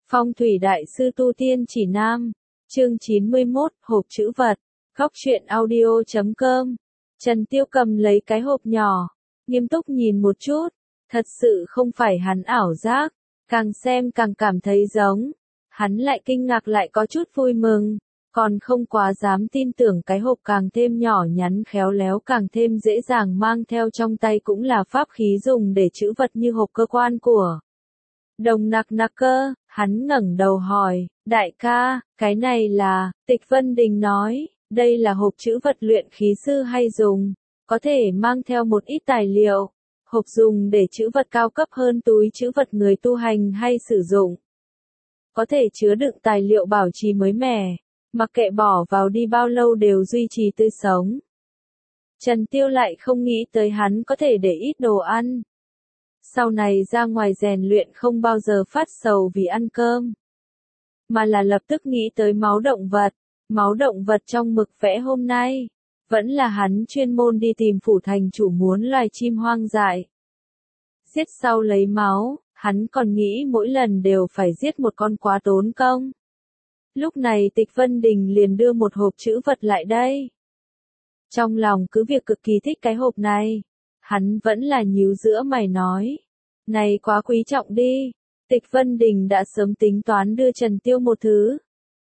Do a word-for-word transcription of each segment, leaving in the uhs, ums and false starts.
Phong thủy đại sư tu tiên chỉ nam, chương chín mươi mốt, hộp chữ vật, góc truyện audio chấm com. Trần Tiêu cầm lấy cái hộp nhỏ, nghiêm túc nhìn một chút, thật sự không phải hắn ảo giác, càng xem càng cảm thấy giống. Hắn lại kinh ngạc lại có chút vui mừng, còn không quá dám tin tưởng cái hộp càng thêm nhỏ nhắn khéo léo càng thêm dễ dàng mang theo trong tay cũng là pháp khí dùng để trữ vật như hộp cơ quan của Đồng Nặc Nặc cơ. Hắn ngẩng đầu hỏi, đại ca, cái này là, Tịch Vân Đình nói, đây là hộp trữ vật luyện khí sư hay dùng, có thể mang theo một ít tài liệu, hộp dùng để trữ vật cao cấp hơn túi trữ vật người tu hành hay sử dụng. Có thể chứa đựng tài liệu bảo trì mới mẻ, mặc kệ bỏ vào đi bao lâu đều duy trì tươi sống. Trần Tiêu lại không nghĩ tới hắn có thể để ít đồ ăn. Sau này ra ngoài rèn luyện không bao giờ phát sầu vì ăn cơm, mà là lập tức nghĩ tới máu động vật. Máu động vật trong mực vẽ hôm nay, vẫn là hắn chuyên môn đi tìm phủ thành chủ muốn loài chim hoang dại. Giết sau lấy máu, hắn còn nghĩ mỗi lần đều phải giết một con quá tốn công. Lúc này Tịch Vân Đình liền đưa một hộp trữ vật lại đây. Trong lòng cứ việc cực kỳ thích cái hộp này, hắn vẫn là nhíu giữa mày nói, này quá quý trọng đi. Tịch Vân Đình đã sớm tính toán đưa Trần Tiêu một thứ.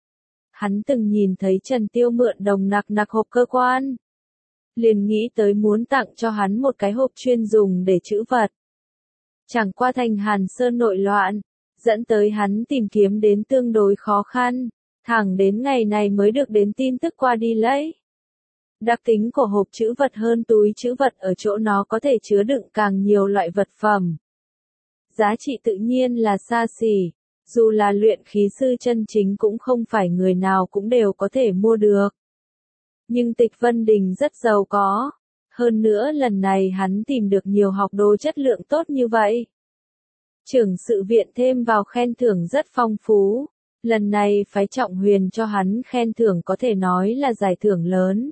Hắn từng nhìn thấy Trần Tiêu mượn Đồng Nặc Nặc hộp cơ quan, liền nghĩ tới muốn tặng cho hắn một cái hộp chuyên dùng để trữ vật. Chẳng qua thành Hàn Sơn nội loạn, dẫn tới hắn tìm kiếm đến tương đối khó khăn, thẳng đến ngày này mới được đến tin tức qua đi lấy. Đặc tính của hộp trữ vật hơn túi trữ vật ở chỗ nó có thể chứa đựng càng nhiều loại vật phẩm. Giá trị tự nhiên là xa xỉ, dù là luyện khí sư chân chính cũng không phải người nào cũng đều có thể mua được. Nhưng Tịch Vân Đình rất giàu có, hơn nữa lần này hắn tìm được nhiều học đồ chất lượng tốt như vậy. Trưởng sự viện thêm vào khen thưởng rất phong phú, lần này phái Trọng Huyền cho hắn khen thưởng có thể nói là giải thưởng lớn.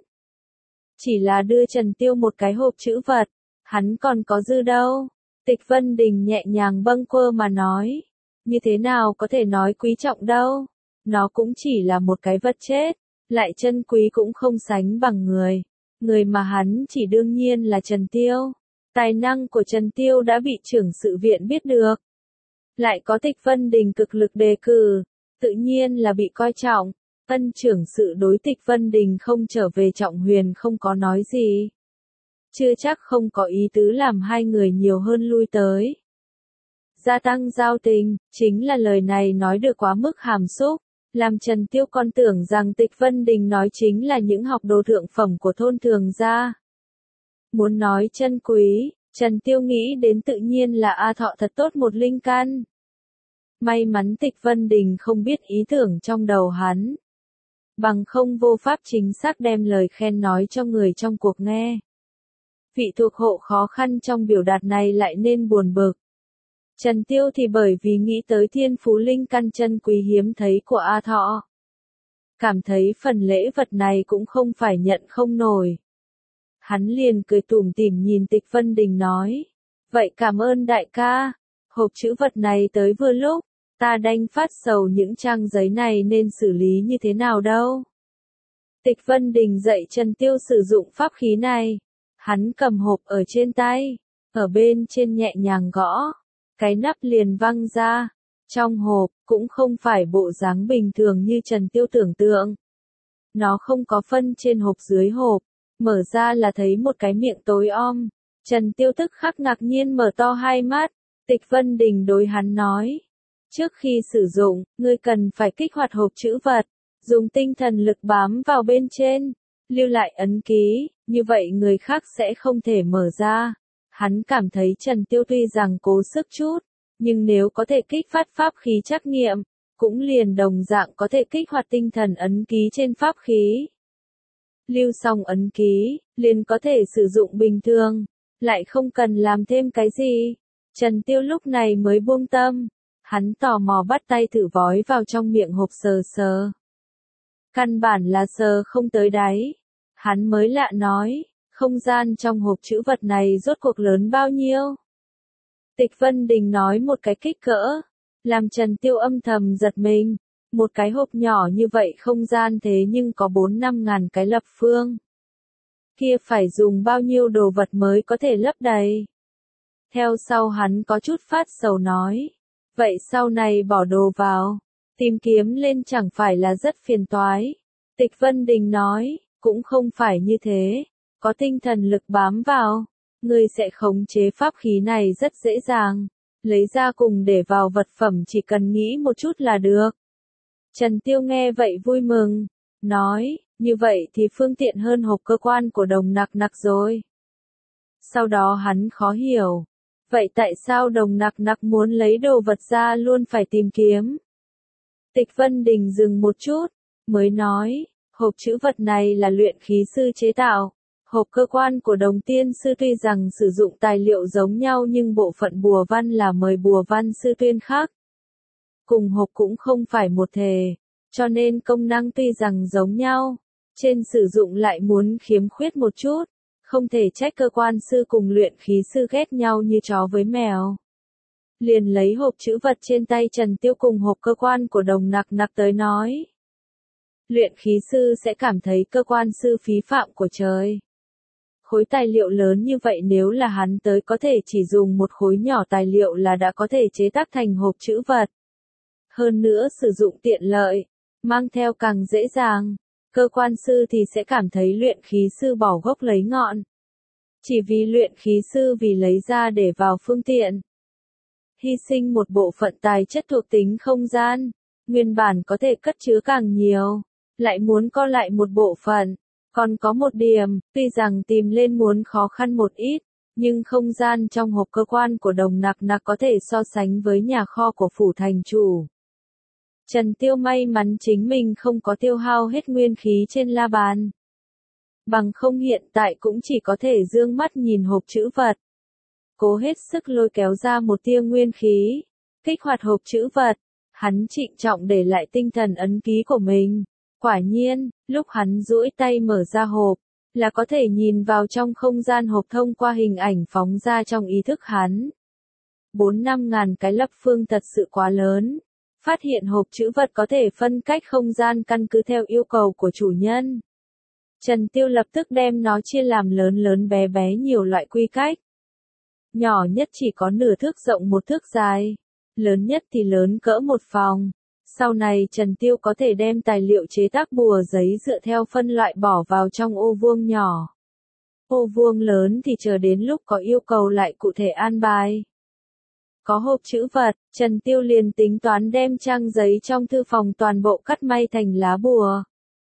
Chỉ là đưa Trần Tiêu một cái hộp trữ vật, hắn còn có dư đâu. Tịch Vân Đình nhẹ nhàng bâng quơ mà nói, như thế nào có thể nói quý trọng đâu, nó cũng chỉ là một cái vật chết, lại chân quý cũng không sánh bằng người. Người mà hắn chỉ đương nhiên là Trần Tiêu. Tài năng của Trần Tiêu đã bị trưởng sự viện biết được. Lại có Tịch Vân Đình cực lực đề cử, tự nhiên là bị coi trọng. Ân trưởng sự đối Tịch Vân Đình không trở về Trọng Huyền không có nói gì. Chưa chắc không có ý tứ làm hai người nhiều hơn lui tới. Gia tăng giao tình, chính là lời này nói được quá mức hàm xúc, làm Trần Tiêu con tưởng rằng Tịch Vân Đình nói chính là những học đồ thượng phẩm của thôn thường gia. Muốn nói chân quý, Trần Tiêu nghĩ đến tự nhiên là A Thọ thật tốt một linh căn. May mắn Tịch Vân Đình không biết ý tưởng trong đầu hắn, bằng không vô pháp chính xác đem lời khen nói cho người trong cuộc nghe. Vị thuộc hộ khó khăn trong biểu đạt này lại nên buồn bực. Trần Tiêu thì bởi vì nghĩ tới thiên phú linh căn chân quý hiếm thấy của A Thọ, cảm thấy phần lễ vật này cũng không phải nhận không nổi. Hắn liền cười tủm tỉm nhìn Tịch Vân Đình nói, vậy cảm ơn đại ca, hộp trữ vật này tới vừa lúc, ta đành phát sầu những trang giấy này nên xử lý như thế nào đâu. Tịch Vân Đình dạy Trần Tiêu sử dụng pháp khí này, hắn cầm hộp ở trên tay, ở bên trên nhẹ nhàng gõ, cái nắp liền văng ra. Trong hộp, cũng không phải bộ dáng bình thường như Trần Tiêu tưởng tượng. Nó không có phân trên hộp dưới hộp, mở ra là thấy một cái miệng tối om. Trần Tiêu tức khắc ngạc nhiên mở to hai mắt, Tịch Vân Đình đối hắn nói. Trước khi sử dụng, ngươi cần phải kích hoạt hộp trữ vật, dùng tinh thần lực bám vào bên trên, lưu lại ấn ký, như vậy người khác sẽ không thể mở ra. Hắn cảm thấy Trần Tiêu tuy rằng cố sức chút, nhưng nếu có thể kích phát pháp khí trắc nghiệm, cũng liền đồng dạng có thể kích hoạt tinh thần ấn ký trên pháp khí. Lưu xong ấn ký, liền có thể sử dụng bình thường, lại không cần làm thêm cái gì. Trần Tiêu lúc này mới buông tâm, hắn tò mò bắt tay thử vói vào trong miệng hộp sờ sờ. Căn bản là sờ không tới đáy. Hắn mới lạ nói, không gian trong hộp trữ vật này rốt cuộc lớn bao nhiêu? Tịch Vân Đình nói một cái kích cỡ, làm Trần Tiêu âm thầm giật mình. Một cái hộp nhỏ như vậy không gian thế nhưng có bốn năm ngàn cái lập phương. Kia phải dùng bao nhiêu đồ vật mới có thể lấp đầy. Theo sau hắn có chút phát sầu nói. Vậy sau này bỏ đồ vào, tìm kiếm lên chẳng phải là rất phiền toái. Tịch Vân Đình nói, cũng không phải như thế, có tinh thần lực bám vào, ngươi sẽ khống chế pháp khí này rất dễ dàng, lấy ra cùng để vào vật phẩm chỉ cần nghĩ một chút là được. Trần Tiêu nghe vậy vui mừng, nói, như vậy thì phương tiện hơn hộp cơ quan của Đồng Nặc Nặc rồi. Sau đó hắn khó hiểu, vậy tại sao Đồng Nặc Nặc muốn lấy đồ vật ra luôn phải tìm kiếm? Tịch Vân Đình dừng một chút, mới nói, hộp trữ vật này là luyện khí sư chế tạo. Hộp cơ quan của Đồng Tiên Sư tuy rằng sử dụng tài liệu giống nhau nhưng bộ phận bùa văn là mời bùa văn sư tuyên khác. Cùng hộp cũng không phải một thể, cho nên công năng tuy rằng giống nhau, trên sử dụng lại muốn khiếm khuyết một chút, không thể trách cơ quan sư cùng luyện khí sư ghét nhau như chó với mèo. Liền lấy hộp trữ vật trên tay Trần Tiêu cùng hộp cơ quan của Đồng Nặc Nặc tới nói. Luyện khí sư sẽ cảm thấy cơ quan sư phí phạm của trời. Khối tài liệu lớn như vậy nếu là hắn tới có thể chỉ dùng một khối nhỏ tài liệu là đã có thể chế tác thành hộp trữ vật. Hơn nữa sử dụng tiện lợi, mang theo càng dễ dàng, cơ quan sư thì sẽ cảm thấy luyện khí sư bỏ gốc lấy ngọn. Chỉ vì luyện khí sư vì lấy ra để vào phương tiện. Hy sinh một bộ phận tài chất thuộc tính không gian, nguyên bản có thể cất chứa càng nhiều, lại muốn co lại một bộ phận. Còn có một điểm, tuy rằng tìm lên muốn khó khăn một ít, nhưng không gian trong hộp cơ quan của Đồng Nặc Nặc có thể so sánh với nhà kho của phủ thành chủ. Trần Tiêu may mắn chính mình không có tiêu hao hết nguyên khí trên la bàn. Bằng không hiện tại cũng chỉ có thể dương mắt nhìn hộp trữ vật. Cố hết sức lôi kéo ra một tia nguyên khí, kích hoạt hộp trữ vật, hắn trịnh trọng để lại tinh thần ấn ký của mình. Quả nhiên, lúc hắn duỗi tay mở ra hộp, là có thể nhìn vào trong không gian hộp thông qua hình ảnh phóng ra trong ý thức hắn. Bốn năm ngàn cái lập phương thật sự quá lớn. Phát hiện hộp trữ vật có thể phân cách không gian căn cứ theo yêu cầu của chủ nhân. Trần Tiêu lập tức đem nó chia làm lớn lớn bé bé nhiều loại quy cách. Nhỏ nhất chỉ có nửa thước rộng một thước dài, lớn nhất thì lớn cỡ một phòng. Sau này Trần Tiêu có thể đem tài liệu chế tác bùa giấy dựa theo phân loại bỏ vào trong ô vuông nhỏ. Ô vuông lớn thì chờ đến lúc có yêu cầu lại cụ thể an bài. Có hộp trữ vật, Trần Tiêu liền tính toán đem trang giấy trong thư phòng toàn bộ cắt may thành lá bùa.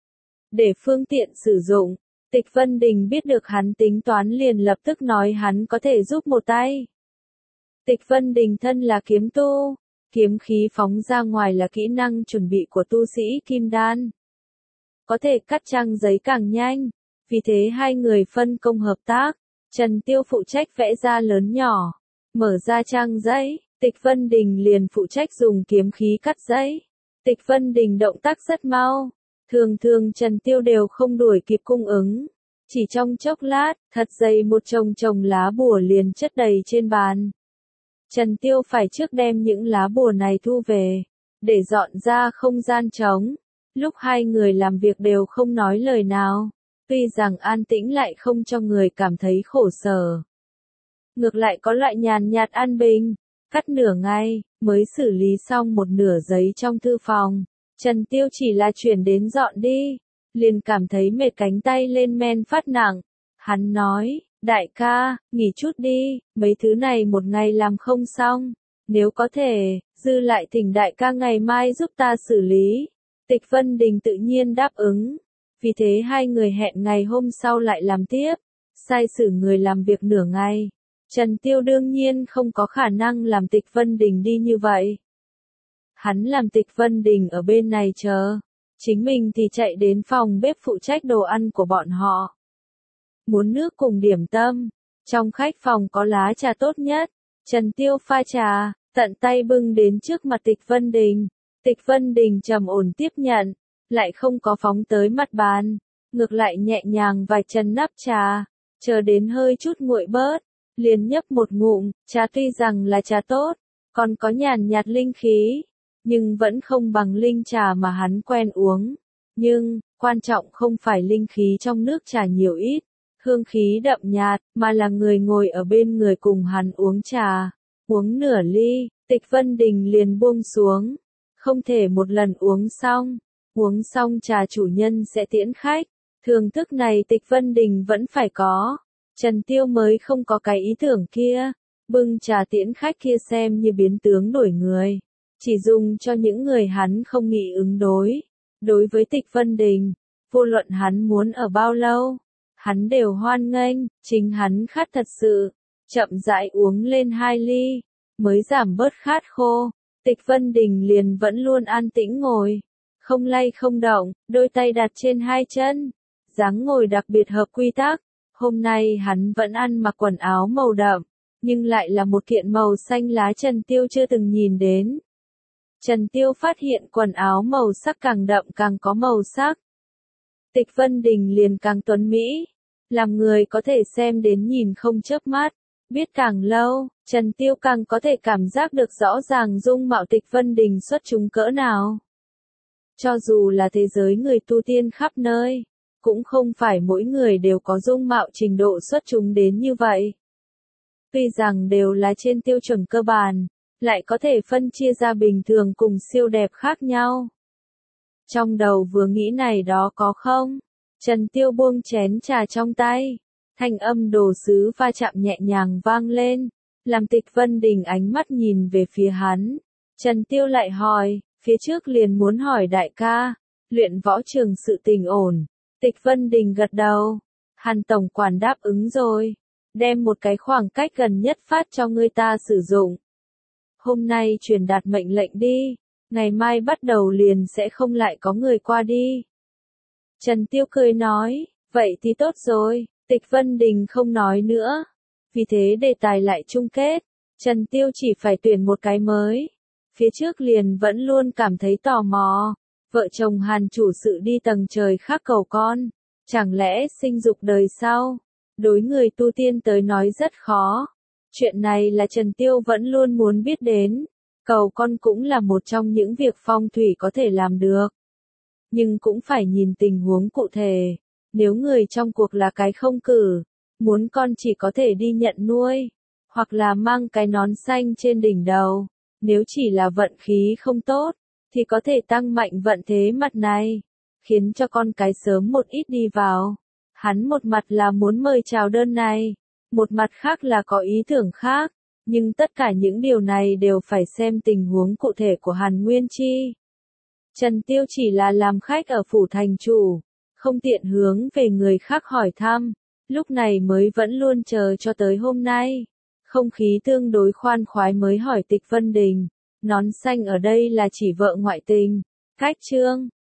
Để phương tiện sử dụng, Tịch Vân Đình biết được hắn tính toán liền lập tức nói hắn có thể giúp một tay. Tịch Vân Đình thân là kiếm tu. Kiếm khí phóng ra ngoài là kỹ năng chuẩn bị của tu sĩ kim đan. Có thể cắt trang giấy càng nhanh, vì thế hai người phân công hợp tác. Trần Tiêu phụ trách vẽ ra lớn nhỏ, mở ra trang giấy, Tịch Vân Đình liền phụ trách dùng kiếm khí cắt giấy. Tịch Vân Đình động tác rất mau, thường thường Trần Tiêu đều không đuổi kịp cung ứng. Chỉ trong chốc lát, thật dày một chồng chồng lá bùa liền chất đầy trên bàn. Trần Tiêu phải trước đem những lá bùa này thu về, để dọn ra không gian trống. Lúc hai người làm việc đều không nói lời nào, tuy rằng an tĩnh lại không cho người cảm thấy khổ sở. Ngược lại có loại nhàn nhạt an bình, cắt nửa ngày, mới xử lý xong một nửa giấy trong thư phòng. Trần Tiêu chỉ là chuyển đến dọn đi, liền cảm thấy mệt cánh tay lên men phát nặng. Hắn nói, đại ca, nghỉ chút đi, mấy thứ này một ngày làm không xong. Nếu có thể, dư lại thỉnh đại ca ngày mai giúp ta xử lý. Tịch Vân Đình tự nhiên đáp ứng. Vì thế hai người hẹn ngày hôm sau lại làm tiếp. Sai sử người làm việc nửa ngày. Trần Tiêu đương nhiên không có khả năng làm Tịch Vân Đình đi như vậy. Hắn làm Tịch Vân Đình ở bên này chờ. Chính mình thì chạy đến phòng bếp phụ trách đồ ăn của bọn họ. Muốn nước cùng điểm tâm. Trong khách phòng có lá trà tốt nhất. Trần Tiêu pha trà, tận tay bưng đến trước mặt Tịch Vân Đình. Tịch Vân Đình trầm ổn tiếp nhận, lại không có phóng tới mặt bàn. Ngược lại nhẹ nhàng vài chân nắp trà. Chờ đến hơi chút nguội bớt, liền nhấp một ngụm. Trà tuy rằng là trà tốt, còn có nhàn nhạt linh khí, nhưng vẫn không bằng linh trà mà hắn quen uống. Nhưng, quan trọng không phải linh khí trong nước trà nhiều ít, hương khí đậm nhạt, mà là người ngồi ở bên người cùng hắn uống trà. Uống nửa ly, Tịch Vân Đình liền buông xuống. Không thể một lần uống xong. Uống xong trà chủ nhân sẽ tiễn khách. Thưởng thức này Tịch Vân Đình vẫn phải có. Trần Tiêu mới không có cái ý tưởng kia. Bưng trà tiễn khách kia xem như biến tướng đổi người. Chỉ dùng cho những người hắn không nghĩ ứng đối. Đối với Tịch Vân Đình, vô luận hắn muốn ở bao lâu, hắn đều hoan nghênh, chính hắn khát thật sự. Chậm rãi uống lên hai ly, mới giảm bớt khát khô. Tịch Vân Đình liền vẫn luôn an tĩnh ngồi, không lay không động, đôi tay đặt trên hai chân, dáng ngồi đặc biệt hợp quy tắc. Hôm nay hắn vẫn ăn mặc quần áo màu đậm, nhưng lại là một kiện màu xanh lá Trần Tiêu chưa từng nhìn đến. Trần Tiêu phát hiện quần áo màu sắc càng đậm càng có màu sắc. Tịch Vân Đình liền càng tuấn mỹ, làm người có thể xem đến nhìn không chớp mắt. Biết càng lâu, Trần Tiêu càng có thể cảm giác được rõ ràng dung mạo Tịch Vân Đình xuất chúng cỡ nào. Cho dù là thế giới người tu tiên khắp nơi, cũng không phải mỗi người đều có dung mạo trình độ xuất chúng đến như vậy. Tuy rằng đều là trên tiêu chuẩn cơ bản, lại có thể phân chia ra bình thường cùng siêu đẹp khác nhau. Trong đầu vừa nghĩ này đó có không? Trần Tiêu buông chén trà trong tay. Thanh âm đồ sứ va chạm nhẹ nhàng vang lên, làm Tịch Vân Đình ánh mắt nhìn về phía hắn. Trần Tiêu lại hỏi, phía trước liền muốn hỏi đại ca, luyện võ trường sự tình ổn. Tịch Vân Đình gật đầu, Hàn tổng quản đáp ứng rồi, đem một cái khoảng cách gần nhất phát cho người ta sử dụng. Hôm nay truyền đạt mệnh lệnh đi, ngày mai bắt đầu liền sẽ không lại có người qua đi. Trần Tiêu cười nói, vậy thì tốt rồi. Tịch Vân Đình không nói nữa. Vì thế đề tài lại chung kết. Trần Tiêu chỉ phải tuyển một cái mới. Phía trước liền vẫn luôn cảm thấy tò mò. Vợ chồng Hàn chủ sự đi tầng trời khác cầu con. Chẳng lẽ sinh dục đời sau? Đối người tu tiên tới nói rất khó. Chuyện này là Trần Tiêu vẫn luôn muốn biết đến. Cầu con cũng là một trong những việc phong thủy có thể làm được. Nhưng cũng phải nhìn tình huống cụ thể. Nếu người trong cuộc là cái không cử, muốn con chỉ có thể đi nhận nuôi, hoặc là mang cái nón xanh trên đỉnh đầu. Nếu chỉ là vận khí không tốt, thì có thể tăng mạnh vận thế mặt này, khiến cho con cái sớm một ít đi vào. Hắn một mặt là muốn mời chào đơn này, một mặt khác là có ý tưởng khác, nhưng tất cả những điều này đều phải xem tình huống cụ thể của Hàn Nguyên Chi. Trần Tiêu chỉ là làm khách ở phủ thành chủ, không tiện hướng về người khác hỏi thăm, lúc này mới vẫn luôn chờ cho tới hôm nay. Không khí tương đối khoan khoái mới hỏi Tịch Vân Đình, nón xanh ở đây là chỉ vợ ngoại tình. Cách chương